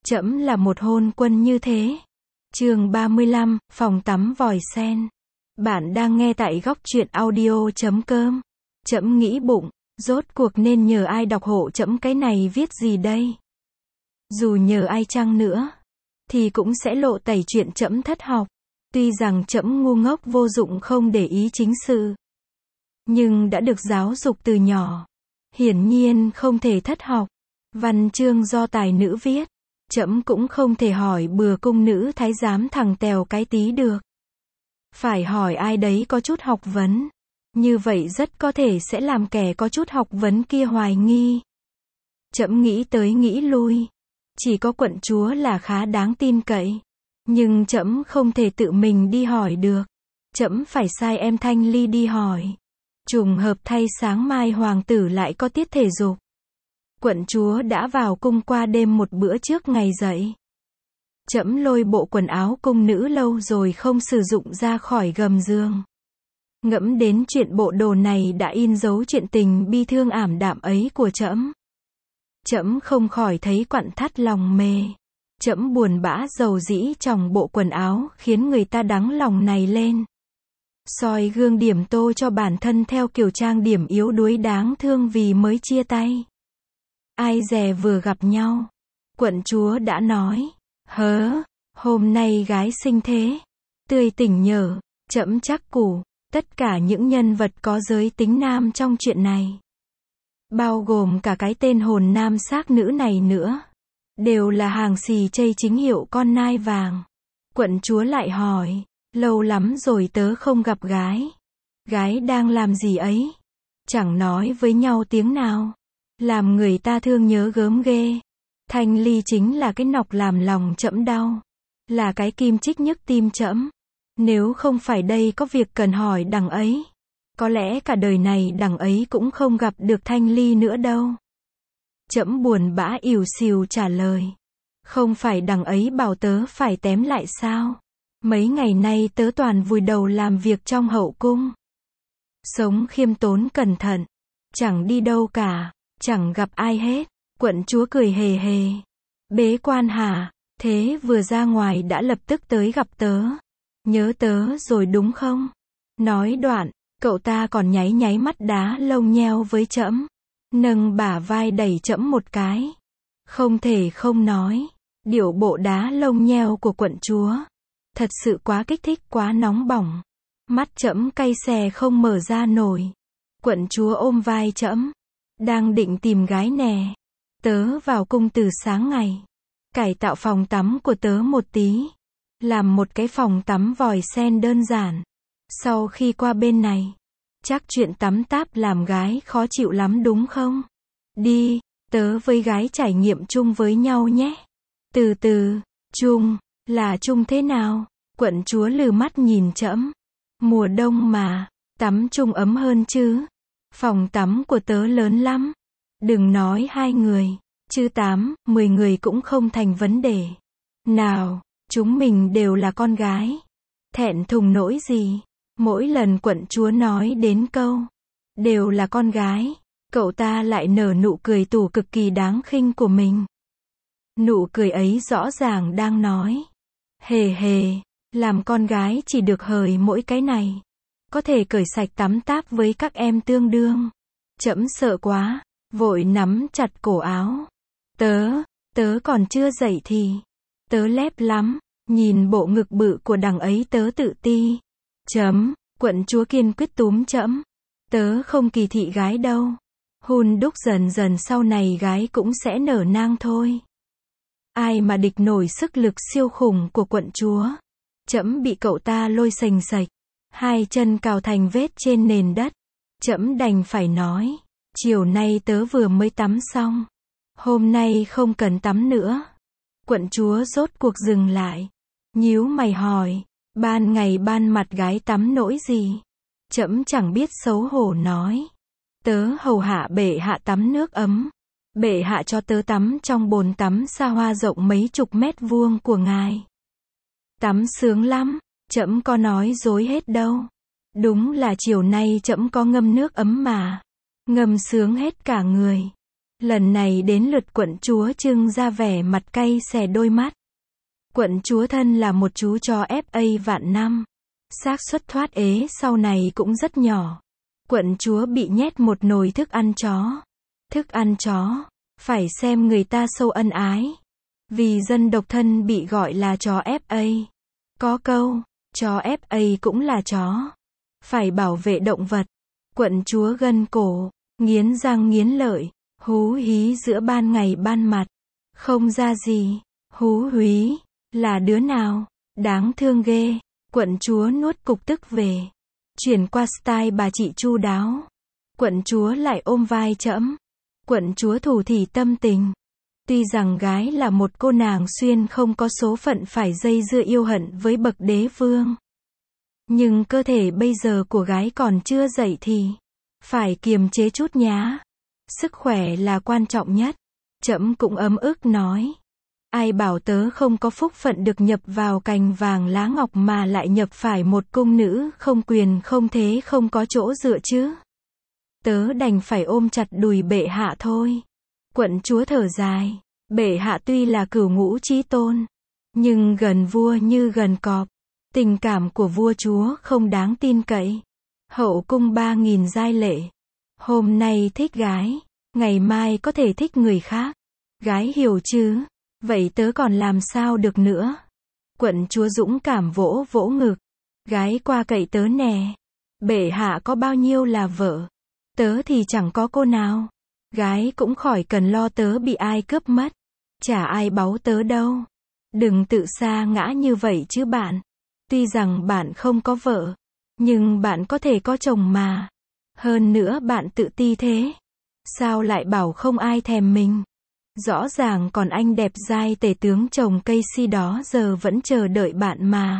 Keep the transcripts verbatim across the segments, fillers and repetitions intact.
Trẫm là một hôn quân như thế. Chương ba mươi lăm, phòng tắm vòi sen. Bạn đang nghe tại góc truyện audio chấm com. Trẫm nghĩ bụng, rốt cuộc nên nhờ ai đọc hộ trẫm cái này viết gì đây? Dù nhờ ai chăng nữa, thì cũng sẽ lộ tẩy chuyện trẫm thất học. Tuy rằng trẫm ngu ngốc vô dụng không để ý chính sự, nhưng đã được giáo dục từ nhỏ, hiển nhiên không thể thất học. Văn chương do tài nữ viết, trẫm cũng không thể hỏi bừa cung nữ thái giám thằng tèo cái tí được. Phải hỏi ai đấy có chút học vấn. Như vậy rất có thể sẽ làm kẻ có chút học vấn kia hoài nghi. Trẫm nghĩ tới nghĩ lui, chỉ có quận chúa là khá đáng tin cậy. Nhưng trẫm không thể tự mình đi hỏi được. Trẫm phải sai em Thanh Ly đi hỏi. Trùng hợp thay sáng mai hoàng tử lại có tiết thể dục. Quận chúa đã vào cung qua đêm một bữa trước ngày dậy. Trẫm lôi bộ quần áo cung nữ lâu rồi không sử dụng ra khỏi gầm giường. Ngẫm đến chuyện bộ đồ này đã in dấu chuyện tình bi thương ảm đạm ấy của trẫm. Trẫm không khỏi thấy quặn thắt lòng mề. Trẫm buồn bã dầu dĩ chòng bộ quần áo khiến người ta đắng lòng này lên. Soi gương điểm tô cho bản thân theo kiểu trang điểm yếu đuối đáng thương vì mới chia tay. Ai dè vừa gặp nhau, quận chúa đã nói, hớ, hôm nay gái sinh thế, tươi tỉnh nhở, trẫm chắc củ, tất cả những nhân vật có giới tính nam trong chuyện này, bao gồm cả cái tên hồn nam xác nữ này nữa, đều là hàng xì chây chính hiệu con nai vàng. Quận chúa lại hỏi, lâu lắm rồi tớ không gặp gái. Gái đang làm gì ấy? Chẳng nói với nhau tiếng nào. Làm người ta thương nhớ gớm ghê. Thanh Ly chính là cái nọc làm lòng trẫm đau. Là cái kim chích nhức tim trẫm. Nếu không phải đây có việc cần hỏi đằng ấy, có lẽ cả đời này đằng ấy cũng không gặp được Thanh Ly nữa đâu. Trẫm buồn bã ỉu xìu trả lời. Không phải đằng ấy bảo tớ phải tém lại sao? Mấy ngày nay tớ toàn vùi đầu làm việc trong hậu cung. Sống khiêm tốn cẩn thận. Chẳng đi đâu cả. Chẳng gặp ai hết. Quận chúa cười hề hề. Bế quan hả? Thế vừa ra ngoài đã lập tức tới gặp tớ. Nhớ tớ rồi đúng không? Nói đoạn, cậu ta còn nháy nháy mắt đá lông nheo với trẫm. Nâng bả vai đẩy trẫm một cái. Không thể không nói. Điệu bộ đá lông nheo của quận chúa thật sự quá kích thích, quá nóng bỏng. Mắt trẫm cay xè không mở ra nổi. Quận chúa ôm vai trẫm. Đang định tìm gái nè. Tớ vào cung từ sáng ngày. Cải tạo phòng tắm của tớ một tí. Làm một cái phòng tắm vòi sen đơn giản. Sau khi qua bên này, chắc chuyện tắm táp làm gái khó chịu lắm đúng không? Đi, tớ với gái trải nghiệm chung với nhau nhé. Từ từ, chung, là chung thế nào? Quận chúa lừ mắt nhìn trẫm. Mùa đông mà, tắm chung ấm hơn chứ. Phòng tắm của tớ lớn lắm. Đừng nói hai người, chứ tám, mười người cũng không thành vấn đề. Nào, chúng mình đều là con gái. Thẹn thùng nỗi gì? Mỗi lần quận chúa nói đến câu, đều là con gái, cậu ta lại nở nụ cười tủi cực kỳ đáng khinh của mình. Nụ cười ấy rõ ràng đang nói, hề hề, làm con gái chỉ được hời mỗi cái này. Có thể cởi sạch tắm táp với các em tương đương. Trẫm sợ quá, vội nắm chặt cổ áo. Tớ, tớ còn chưa dậy thì. Tớ lép lắm, nhìn bộ ngực bự của đằng ấy tớ tự ti. Chấm, quận chúa kiên quyết túm trẫm. Tớ không kỳ thị gái đâu. Hun đúc dần dần sau này gái cũng sẽ nở nang thôi. Ai mà địch nổi sức lực siêu khủng của quận chúa. Trẫm bị cậu ta lôi sềnh sạch. Hai chân cào thành vết trên nền đất. Trẫm đành phải nói. Chiều nay tớ vừa mới tắm xong. Hôm nay không cần tắm nữa. Quận chúa rốt cuộc dừng lại. Nhíu mày hỏi. Ban ngày ban mặt gái tắm nỗi gì? Trẫm chẳng biết xấu hổ nói. Tớ hầu hạ bệ hạ tắm nước ấm. Bệ hạ cho tớ tắm trong bồn tắm xa hoa rộng mấy chục mét vuông của ngài. Tắm sướng lắm. Trẫm có nói dối hết đâu. Đúng là chiều nay trẫm có ngâm nước ấm mà. Ngâm sướng hết cả người. Lần này đến lượt quận chúa trưng ra vẻ mặt cay xè đôi mắt. Quận chúa thân là một chú chó ép a vạn năm. Xác suất thoát ế sau này cũng rất nhỏ. Quận chúa bị nhét một nồi thức ăn chó. Thức ăn chó, phải xem người ta sâu ân ái. Vì dân độc thân bị gọi là chó ép a. Có câu, chó ép a cũng là chó. Phải bảo vệ động vật. Quận chúa gân cổ, nghiến răng nghiến lợi, hú hí giữa ban ngày ban mặt. Không ra gì, hú húy, là đứa nào, đáng thương ghê. Quận chúa nuốt cục tức về. Chuyển qua style bà chị chu đáo. Quận chúa lại ôm vai trẫm. Quận chúa thủ thỉ tâm tình. Tuy rằng gái là một cô nàng xuyên không có số phận phải dây dưa yêu hận với bậc đế vương. Nhưng cơ thể bây giờ của gái còn chưa dậy thì phải kiềm chế chút nhá. Sức khỏe là quan trọng nhất. Trẫm cũng ấm ức nói. Ai bảo tớ không có phúc phận được nhập vào cành vàng lá ngọc mà lại nhập phải một cung nữ không quyền không thế không có chỗ dựa chứ. Tớ đành phải ôm chặt đùi bệ hạ thôi. Quận chúa thở dài. Bệ hạ tuy là cửu ngũ chí tôn, nhưng gần vua như gần cọp. Tình cảm của vua chúa không đáng tin cậy. Hậu cung ba nghìn giai lệ. Hôm nay thích gái, ngày mai có thể thích người khác. Gái hiểu chứ? Vậy tớ còn làm sao được nữa? Quận chúa dũng cảm vỗ vỗ ngực. Gái qua cậy tớ nè. Bệ hạ có bao nhiêu là vợ? Tớ thì chẳng có cô nào. Gái cũng khỏi cần lo tớ bị ai cướp mất. Chả ai báu tớ đâu. Đừng tự sa ngã như vậy chứ bạn. Tuy rằng bạn không có vợ, nhưng bạn có thể có chồng mà. Hơn nữa bạn tự ti thế. Sao lại bảo không ai thèm mình? Rõ ràng còn anh đẹp dai tể tướng chồng cây si đó giờ vẫn chờ đợi bạn mà.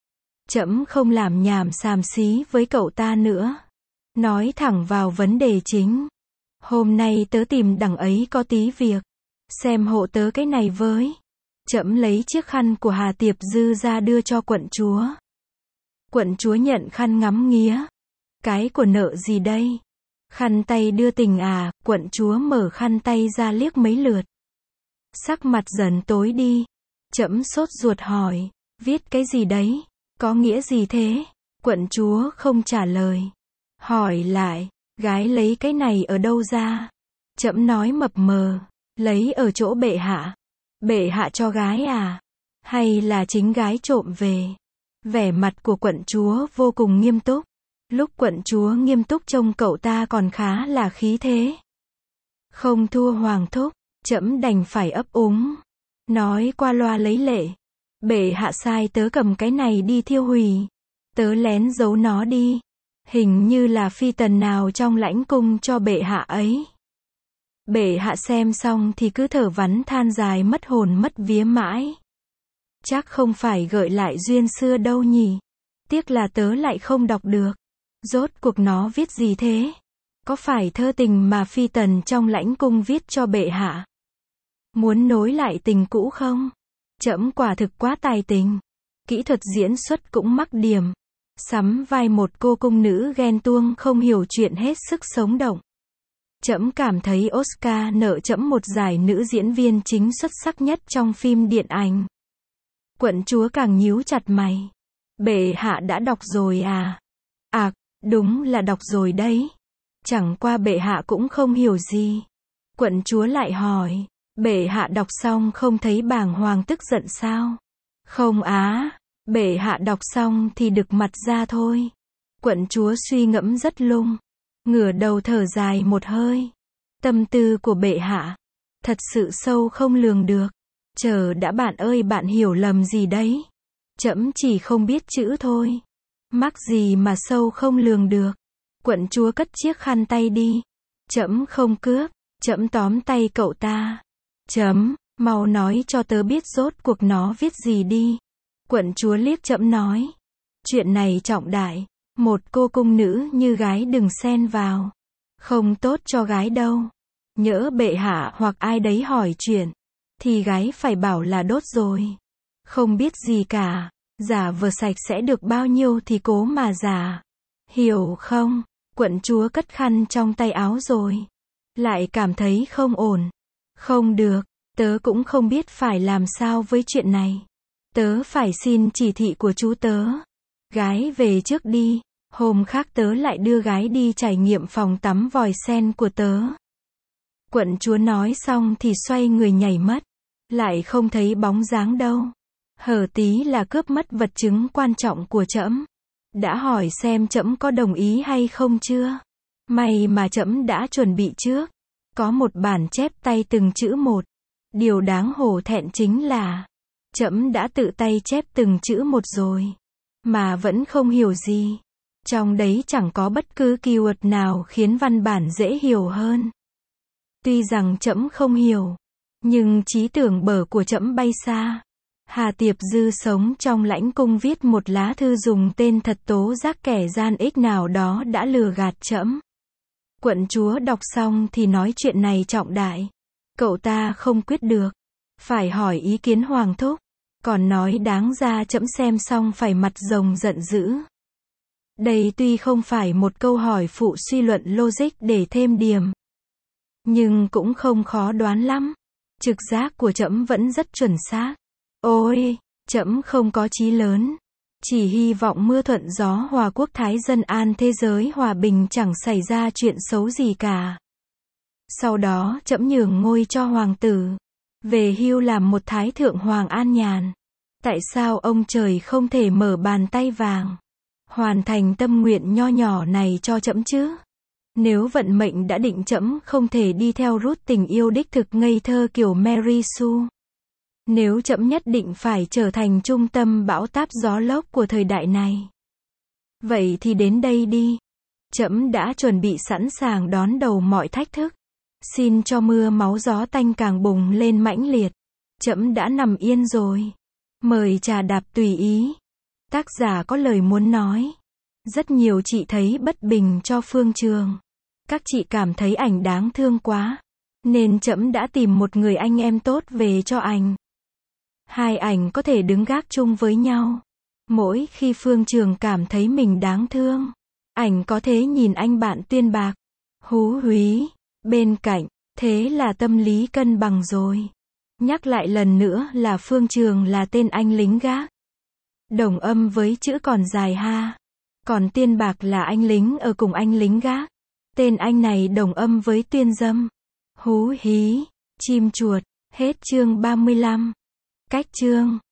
Trẫm không làm nhảm xàm xí với cậu ta nữa. Nói thẳng vào vấn đề chính. Hôm nay tớ tìm đằng ấy có tí việc. Xem hộ tớ cái này với. Trẫm lấy chiếc khăn của Hà Tiệp Dư ra đưa cho quận chúa. Quận chúa nhận khăn ngắm nghía. Cái của nợ gì đây? Khăn tay đưa tình à? Quận chúa mở khăn tay ra liếc mấy lượt. Sắc mặt dần tối đi. Trẫm sốt ruột hỏi. Viết cái gì đấy? Có nghĩa gì thế? Quận chúa không trả lời. Hỏi lại. Gái lấy cái này ở đâu ra? Trẫm nói mập mờ. Lấy ở chỗ bệ hạ. Bệ hạ cho gái à? Hay là chính gái trộm về? Vẻ mặt của quận chúa vô cùng nghiêm túc. Lúc quận chúa nghiêm túc trông cậu ta còn khá là khí thế. Không thua hoàng thúc, trẫm đành phải ấp úng. Nói qua loa lấy lệ. Bệ hạ sai tớ cầm cái này đi thiêu hủy. Tớ lén giấu nó đi. Hình như là phi tần nào trong lãnh cung cho bệ hạ ấy. Bệ hạ xem xong thì cứ thở vắn than dài mất hồn mất vía mãi. Chắc không phải gợi lại duyên xưa đâu nhỉ. Tiếc là tớ lại không đọc được. Rốt cuộc nó viết gì thế? Có phải thơ tình mà phi tần trong lãnh cung viết cho bệ hạ? Muốn nối lại tình cũ không? Trẫm quả thực quá tài tình. Kỹ thuật diễn xuất cũng mắc điểm. Sắm vai một cô cung nữ ghen tuông không hiểu chuyện hết sức sống động. Trẫm cảm thấy Oscar nợ trẫm một giải nữ diễn viên chính xuất sắc nhất trong phim điện ảnh. Quận chúa càng nhíu chặt mày. Bệ hạ đã đọc rồi à? À, đúng là đọc rồi đấy. Chẳng qua bệ hạ cũng không hiểu gì. Quận chúa lại hỏi. Bệ hạ đọc xong không thấy bàng hoàng tức giận sao? Không á. Bệ hạ đọc xong thì đực mặt ra thôi. Quận chúa suy ngẫm rất lung. Ngửa đầu thở dài một hơi. Tâm tư của bệ hạ thật sự sâu không lường được. Chờ đã bạn ơi, bạn hiểu lầm gì đấy? Trẫm chỉ không biết chữ thôi. Mắc gì mà sâu không lường được? Quận chúa cất chiếc khăn tay đi. Trẫm không cướp. Trẫm tóm tay cậu ta. Chấm, mau nói cho tớ biết rốt cuộc nó viết gì đi. Quận chúa liếc trẫm nói. Chuyện này trọng đại. Một cô cung nữ như gái đừng xen vào. Không tốt cho gái đâu. Nhỡ bệ hạ hoặc ai đấy hỏi chuyện, thì gái phải bảo là đốt rồi. Không biết gì cả. Giả vờ sạch sẽ được bao nhiêu thì cố mà giả. Hiểu không? Quận chúa cất khăn trong tay áo rồi lại cảm thấy không ổn. Không được, tớ cũng không biết phải làm sao với chuyện này. Tớ phải xin chỉ thị của chú tớ. Gái về trước đi, hôm khác tớ lại đưa gái đi trải nghiệm phòng tắm vòi sen của tớ. Quận chúa nói xong thì xoay người nhảy mất. Lại không thấy bóng dáng đâu. Hở tí là cướp mất vật chứng quan trọng của trẫm. Đã hỏi xem trẫm có đồng ý hay không chưa? May mà trẫm đã chuẩn bị trước. Có một bản chép tay từng chữ một. Điều đáng hổ thẹn chính là trẫm đã tự tay chép từng chữ một rồi, mà vẫn không hiểu gì. Trong đấy chẳng có bất cứ keyword nào khiến văn bản dễ hiểu hơn. Tuy rằng trẫm không hiểu, nhưng trí tưởng bở của trẫm bay xa. Hà Tiệp Dư sống trong lãnh cung viết một lá thư dùng tên thật tố giác kẻ gian ích nào đó đã lừa gạt trẫm. Quận chúa đọc xong thì nói chuyện này trọng đại. Cậu ta không quyết được. Phải hỏi ý kiến hoàng thúc. Còn nói đáng ra trẫm xem xong phải mặt rồng giận dữ. Đây tuy không phải một câu hỏi phụ suy luận logic để thêm điểm, nhưng cũng không khó đoán lắm. Trực giác của trẫm vẫn rất chuẩn xác. Ôi, trẫm không có chí lớn. Chỉ hy vọng mưa thuận gió hòa quốc thái dân an thế giới hòa bình chẳng xảy ra chuyện xấu gì cả. Sau đó trẫm nhường ngôi cho hoàng tử. Về hưu làm một thái thượng hoàng an nhàn. Tại sao ông trời không thể mở bàn tay vàng hoàn thành tâm nguyện nho nhỏ này cho trẫm chứ? Nếu vận mệnh đã định trẫm không thể đi theo route tình yêu đích thực ngây thơ kiểu Mary Sue. Nếu trẫm nhất định phải trở thành trung tâm bão táp gió lốc của thời đại này. Vậy thì đến đây đi. Trẫm đã chuẩn bị sẵn sàng đón đầu mọi thách thức. Xin cho mưa máu gió tanh càng bùng lên mãnh liệt. Trẫm đã nằm yên rồi. Mời trà đạp tùy ý. Tác giả có lời muốn nói. Rất nhiều chị thấy bất bình cho Phương Trường. Các chị cảm thấy ảnh đáng thương quá. Nên trẫm đã tìm một người anh em tốt về cho ảnh. Hai ảnh có thể đứng gác chung với nhau. Mỗi khi Phương Trường cảm thấy mình đáng thương, ảnh có thể nhìn anh bạn tuyên bạc. Hú húy. Bên cạnh. Thế là tâm lý cân bằng rồi. Nhắc lại lần nữa là Phương Trường là tên anh lính gác. Đồng âm với chữ còn dài ha. Còn Tiên Bạc là anh lính ở cùng anh lính gác. Tên anh này đồng âm với tuyên dâm. Hú hí. Chim chuột. Hết chương ba mươi lăm. Cách chương.